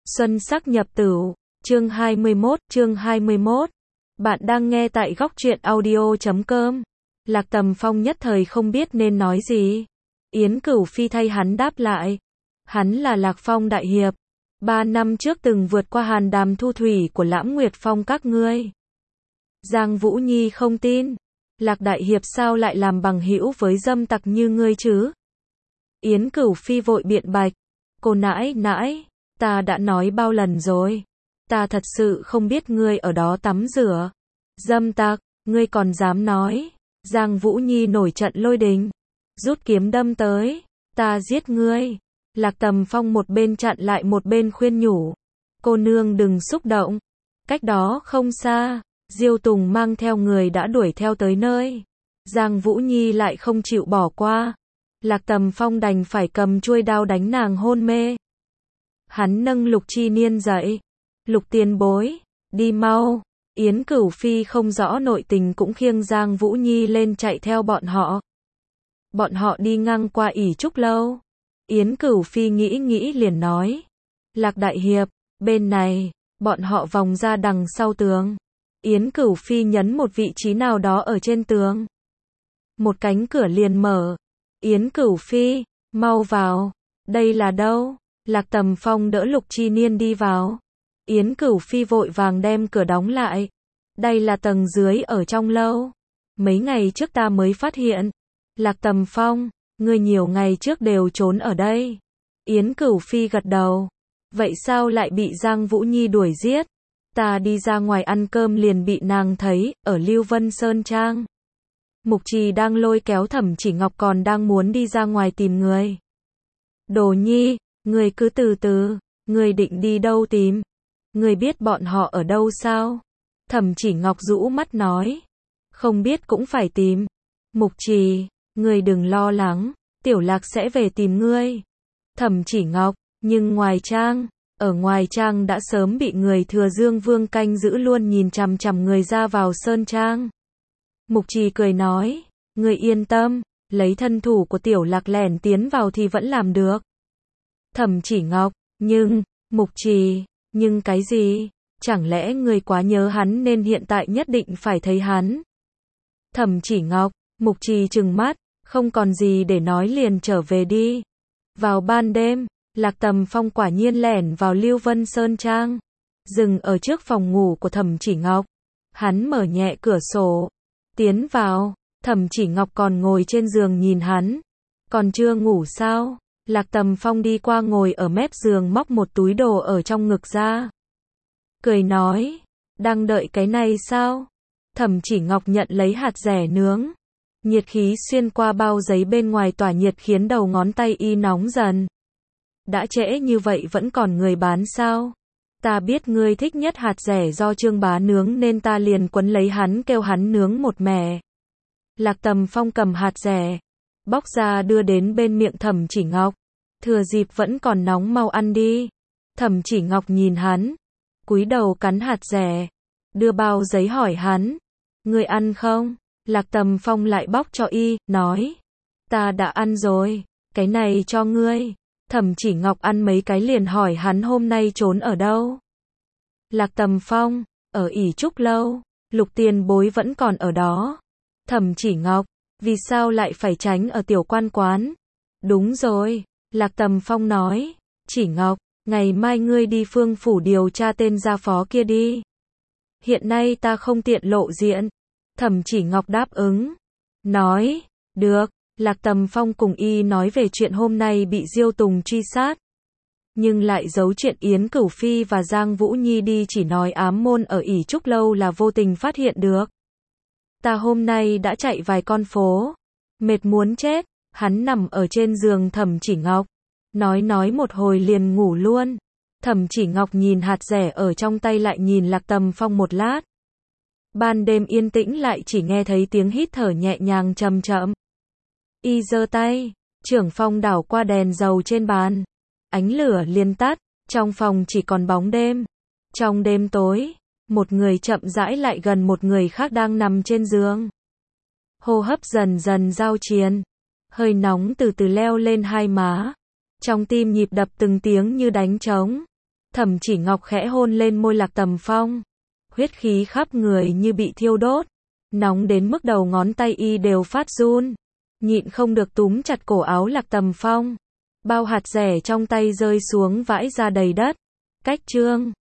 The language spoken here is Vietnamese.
Xuân sắc nhập tửu, chương 21. Bạn đang nghe tại góc truyện audio.com. Lạc Tầm Phong nhất thời không biết nên nói gì. Yến Cửu Phi thay hắn đáp lại. Hắn là Lạc Phong đại hiệp. 3 năm trước từng vượt qua hàn đàm thu thủy của Lãm Nguyệt Phong các ngươi. Giang Vũ Nhi không tin. Lạc đại hiệp sao lại làm bằng hữu với dâm tặc như ngươi chứ? Yến Cửu Phi vội biện bạch. Cô nãi nãi, ta đã nói bao lần rồi. Ta thật sự không biết ngươi ở đó tắm rửa. Dâm tặc, ngươi còn dám nói. Giang Vũ Nhi nổi trận lôi đình. Rút kiếm đâm tới. Ta giết ngươi. Lạc Tầm Phong một bên chặn lại một bên khuyên nhủ. Cô nương đừng xúc động. Cách đó không xa, Diêu Tùng mang theo người đã đuổi theo tới nơi. Giang Vũ Nhi lại không chịu bỏ qua. Lạc Tầm Phong đành phải cầm chuôi đao đánh nàng hôn mê. Hắn nâng Lục Chi Niên dậy. Lục tiền bối, đi mau. Yến Cửu Phi không rõ nội tình cũng khiêng Giang Vũ Nhi lên chạy theo bọn họ. Bọn họ đi ngang qua ỷ trúc lâu. Yến Cửu Phi nghĩ liền nói. Lạc đại hiệp, bên này, bọn họ vòng ra đằng sau tường. Yến Cửu Phi nhấn một vị trí nào đó ở trên tường. Một cánh cửa liền mở. Yến Cửu Phi, mau vào. Đây là đâu? Lạc Tầm Phong đỡ Lục Chi Niên đi vào. Yến Cửu Phi vội vàng đem cửa đóng lại. Đây là tầng dưới ở trong lâu. Mấy ngày trước ta mới phát hiện. Lạc Tầm Phong, ngươi nhiều ngày trước đều trốn ở đây. Yến Cửu Phi gật đầu. Vậy sao lại bị Giang Vũ Nhi đuổi giết? Ta đi ra ngoài ăn cơm liền bị nàng thấy, ở Lưu Vân Sơn Trang. Mục Trì đang lôi kéo Thẩm Chỉ Ngọc còn đang muốn đi ra ngoài tìm người. Đồ Nhi, người cứ từ từ, người định đi đâu tìm? Người biết bọn họ ở đâu sao? Thẩm Chỉ Ngọc rũ mắt nói. Không biết cũng phải tìm. Mục Trì, người đừng lo lắng, Tiểu Lạc sẽ về tìm ngươi. Thẩm Chỉ Ngọc, nhưng ở ngoài trang đã sớm bị người Thừa Dương Vương canh giữ luôn nhìn chằm chằm người ra vào Sơn Trang. Mục Trì cười nói, người yên tâm, lấy thân thủ của Tiểu Lạc lẻn tiến vào thì vẫn làm được. Thẩm Chỉ Ngọc, Mục Trì, nhưng cái gì? Chẳng lẽ người quá nhớ hắn nên hiện tại nhất định phải thấy hắn? Thẩm Chỉ Ngọc, Mục Trì trừng mắt, không còn gì để nói liền trở về đi. Vào ban đêm, Lạc Tầm Phong quả nhiên lẻn vào Lưu Vân Sơn Trang, dừng ở trước phòng ngủ của Thẩm Chỉ Ngọc. Hắn mở nhẹ cửa sổ, tiến vào. Thẩm Chỉ Ngọc còn ngồi trên giường nhìn hắn. Còn chưa ngủ sao? Lạc Tầm Phong đi qua ngồi ở mép giường móc một túi đồ ở trong ngực ra. Cười nói, đang đợi cái này sao? Thẩm Chỉ Ngọc nhận lấy hạt dẻ nướng. Nhiệt khí xuyên qua bao giấy bên ngoài tỏa nhiệt khiến đầu ngón tay y nóng dần. Đã trễ như vậy vẫn còn người bán sao? Ta biết ngươi thích nhất hạt dẻ do Trương Bá nướng nên ta liền quấn lấy hắn kêu hắn nướng một mẻ. Lạc Tầm Phong cầm hạt dẻ, bóc ra đưa đến bên miệng Thẩm Chỉ Ngọc. Thừa dịp vẫn còn nóng mau ăn đi. Thẩm Chỉ Ngọc nhìn hắn, cúi đầu cắn hạt dẻ, đưa bao giấy hỏi hắn. Ngươi ăn không? Lạc Tầm Phong lại bóc cho y, nói. Ta đã ăn rồi, cái này cho ngươi. Thẩm Chỉ Ngọc ăn mấy cái liền hỏi hắn hôm nay trốn ở đâu. Lạc Tầm Phong, ở ỷ trúc lâu, Lục tiền bối vẫn còn ở đó. Thẩm Chỉ Ngọc, vì sao lại phải tránh ở tiểu quan quán? Đúng rồi, Lạc Tầm Phong nói. Chỉ Ngọc, ngày mai ngươi đi Phương phủ điều tra tên gia phó kia đi. Hiện nay ta không tiện lộ diện. Thẩm Chỉ Ngọc đáp ứng. Nói, được. Lạc Tầm Phong cùng y nói về chuyện hôm nay bị Diêu Tùng truy sát. Nhưng lại giấu chuyện Yến Cửu Phi và Giang Vũ Nhi đi chỉ nói ám môn ở ỷ trúc lâu là vô tình phát hiện được. Ta hôm nay đã chạy vài con phố. Mệt muốn chết. Hắn nằm ở trên giường Thẩm Chỉ Ngọc. Nói một hồi liền ngủ luôn. Thẩm Chỉ Ngọc nhìn hạt dẻ ở trong tay lại nhìn Lạc Tầm Phong một lát. Ban đêm yên tĩnh lại chỉ nghe thấy tiếng hít thở nhẹ nhàng chậm chậm. Y giơ tay, Trưởng Phong đảo qua đèn dầu trên bàn. Ánh lửa liền tắt, trong phòng chỉ còn bóng đêm. Trong đêm tối, một người chậm rãi lại gần một người khác đang nằm trên giường. Hô hấp dần dần giao triền, hơi nóng từ từ leo lên hai má. Trong tim nhịp đập từng tiếng như đánh trống. Thẩm Chỉ Ngọc khẽ hôn lên môi Lạc Tầm Phong. Huyết khí khắp người như bị thiêu đốt, nóng đến mức đầu ngón tay y đều phát run. Nhịn không được túm chặt cổ áo Lạc Tầm Phong. Bao hạt rẻ trong tay rơi xuống vãi ra đầy đất. Cách chương